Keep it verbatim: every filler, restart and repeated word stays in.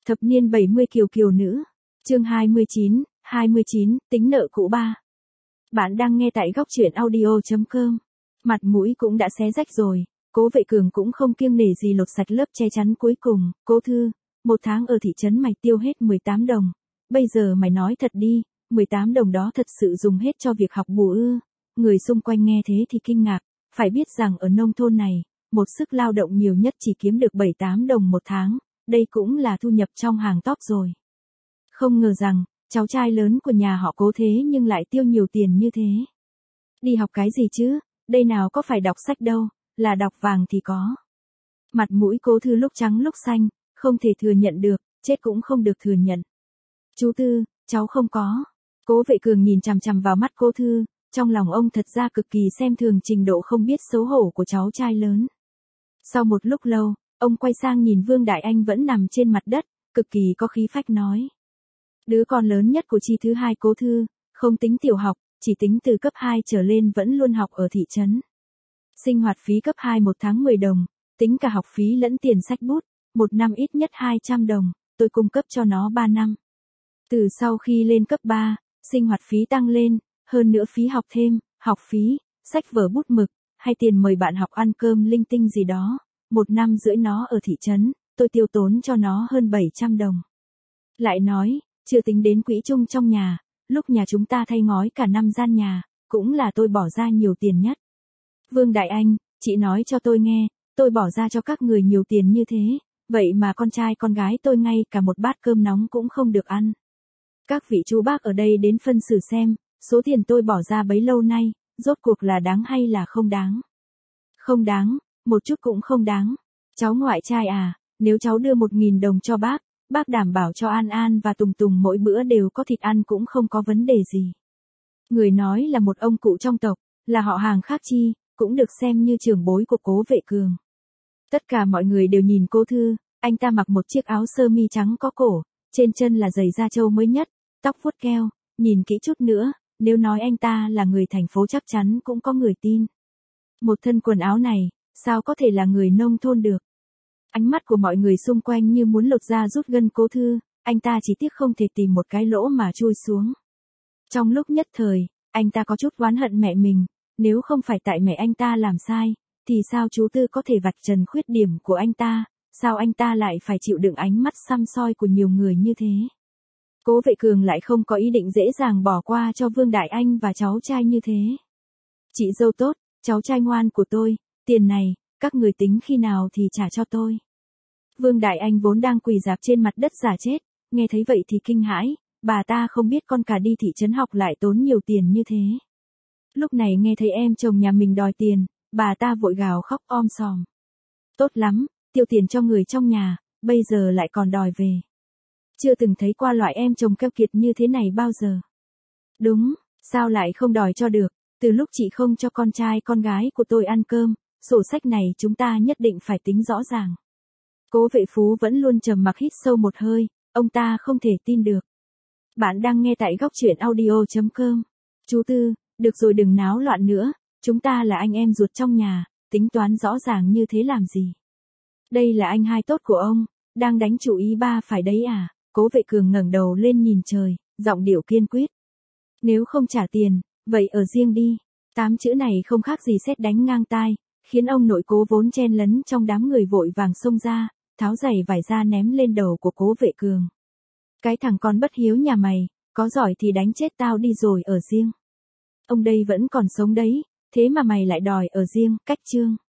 Thập niên bảy mươi kiều kiều nữ. Chương hai mươi chín, hai mươi chín, tính nợ cũ ba. Bạn đang nghe tại góc truyện audio chấm com. Mặt mũi cũng đã xé rách rồi, Cố Vệ Cường cũng không kiêng nể gì lột sạch lớp che chắn cuối cùng. Cố Thư, một tháng ở thị trấn mày tiêu hết mười tám đồng. Bây giờ mày nói thật đi, mười tám đồng đó thật sự dùng hết cho việc học bù ư? Người xung quanh nghe thế thì kinh ngạc, phải biết rằng ở nông thôn này, một sức lao động nhiều nhất chỉ kiếm được bảy tám đồng một tháng, đây cũng là thu nhập trong hàng top rồi. Không ngờ rằng, cháu trai lớn của nhà họ Cố thế nhưng lại tiêu nhiều tiền như thế. Đi học cái gì chứ, đây nào có phải đọc sách đâu, là đọc vàng thì có. Mặt mũi Cố Thư lúc trắng lúc xanh, không thể thừa nhận được, chết cũng không được thừa nhận. Chú Tư, cháu không có. Cố Vệ Cường nhìn chằm chằm vào mắt Cố Thư, trong lòng ông thật ra cực kỳ xem thường trình độ không biết xấu hổ của cháu trai lớn. Sau một lúc lâu, ông quay sang nhìn Vương Đại Anh vẫn nằm trên mặt đất, cực kỳ có khí phách nói. Đứa con lớn nhất của chi thứ hai Cố Thư, không tính tiểu học, chỉ tính từ cấp hai trở lên vẫn luôn học ở thị trấn. Sinh hoạt phí cấp hai một tháng mười đồng, tính cả học phí lẫn tiền sách bút, một năm ít nhất hai trăm đồng, tôi cung cấp cho nó ba năm. Từ sau khi lên cấp ba, sinh hoạt phí tăng lên, hơn nữa phí học thêm, học phí, sách vở bút mực, hay tiền mời bạn học ăn cơm linh tinh gì đó, một năm rưỡi nó ở thị trấn, tôi tiêu tốn cho nó hơn bảy trăm đồng. Lại nói, chưa tính đến quỹ chung trong nhà, lúc nhà chúng ta thay ngói cả năm gian nhà, cũng là tôi bỏ ra nhiều tiền nhất. Vương Đại Anh, chị nói cho tôi nghe, tôi bỏ ra cho các người nhiều tiền như thế, vậy mà con trai con gái tôi ngay cả một bát cơm nóng cũng không được ăn. Các vị chú bác ở đây đến phân xử xem, số tiền tôi bỏ ra bấy lâu nay, rốt cuộc là đáng hay là không đáng? Không đáng, một chút cũng không đáng. Cháu ngoại trai à, nếu cháu đưa một nghìn đồng cho bác, bác đảm bảo cho An An và Tùng Tùng mỗi bữa đều có thịt ăn cũng không có vấn đề gì. Người nói là một ông cụ trong tộc, là họ hàng khác chi, cũng được xem như trưởng bối của Cố Vệ Cường. Tất cả mọi người đều nhìn Cố Thư, anh ta mặc một chiếc áo sơ mi trắng có cổ, trên chân là giày da trâu mới nhất, tóc vuốt keo, nhìn kỹ chút nữa, nếu nói anh ta là người thành phố chắc chắn cũng có người tin. Một thân quần áo này, sao có thể là người nông thôn được? Ánh mắt của mọi người xung quanh như muốn lột da rút gân Cố Thư, anh ta chỉ tiếc không thể tìm một cái lỗ mà chui xuống. Trong lúc nhất thời, anh ta có chút oán hận mẹ mình, nếu không phải tại mẹ anh ta làm sai, thì sao chú Tư có thể vạch trần khuyết điểm của anh ta, sao anh ta lại phải chịu đựng ánh mắt săm soi của nhiều người như thế? Cố Vệ Cường lại không có ý định dễ dàng bỏ qua cho Vương Đại Anh và cháu trai như thế. Chị dâu tốt, cháu trai ngoan của tôi, tiền này, các người tính khi nào thì trả cho tôi. Vương Đại Anh vốn đang quỳ rạp trên mặt đất giả chết, nghe thấy vậy thì kinh hãi, bà ta không biết con cả đi thị trấn học lại tốn nhiều tiền như thế. Lúc này nghe thấy em chồng nhà mình đòi tiền, bà ta vội gào khóc om sòm. Tốt lắm, tiêu tiền cho người trong nhà, bây giờ lại còn đòi về. Chưa từng thấy qua loại em chồng keo kiệt như thế này bao giờ. Đúng, sao lại không đòi cho được, từ lúc chị không cho con trai con gái của tôi ăn cơm, sổ sách này chúng ta nhất định phải tính rõ ràng. Cố Vệ Phú vẫn luôn trầm mặc hít sâu một hơi, ông ta không thể tin được. Bạn đang nghe tại góc truyện audio chấm com. Chú Tư, được rồi đừng náo loạn nữa, chúng ta là anh em ruột trong nhà, tính toán rõ ràng như thế làm gì? Đây là anh hai tốt của ông, đang đánh chủ ý ba phải đấy à? Cố Vệ Cường ngẩng đầu lên nhìn trời, giọng điệu kiên quyết. Nếu không trả tiền, vậy ở riêng đi. Tám chữ này không khác gì sét đánh ngang tai, khiến ông nội Cố vốn chen lấn trong đám người vội vàng xông ra, tháo giày vải ra ném lên đầu của Cố Vệ Cường. Cái thằng con bất hiếu nhà mày, có giỏi thì đánh chết tao đi rồi ở riêng. Ông đây vẫn còn sống đấy, thế mà mày lại đòi ở riêng, cách chương.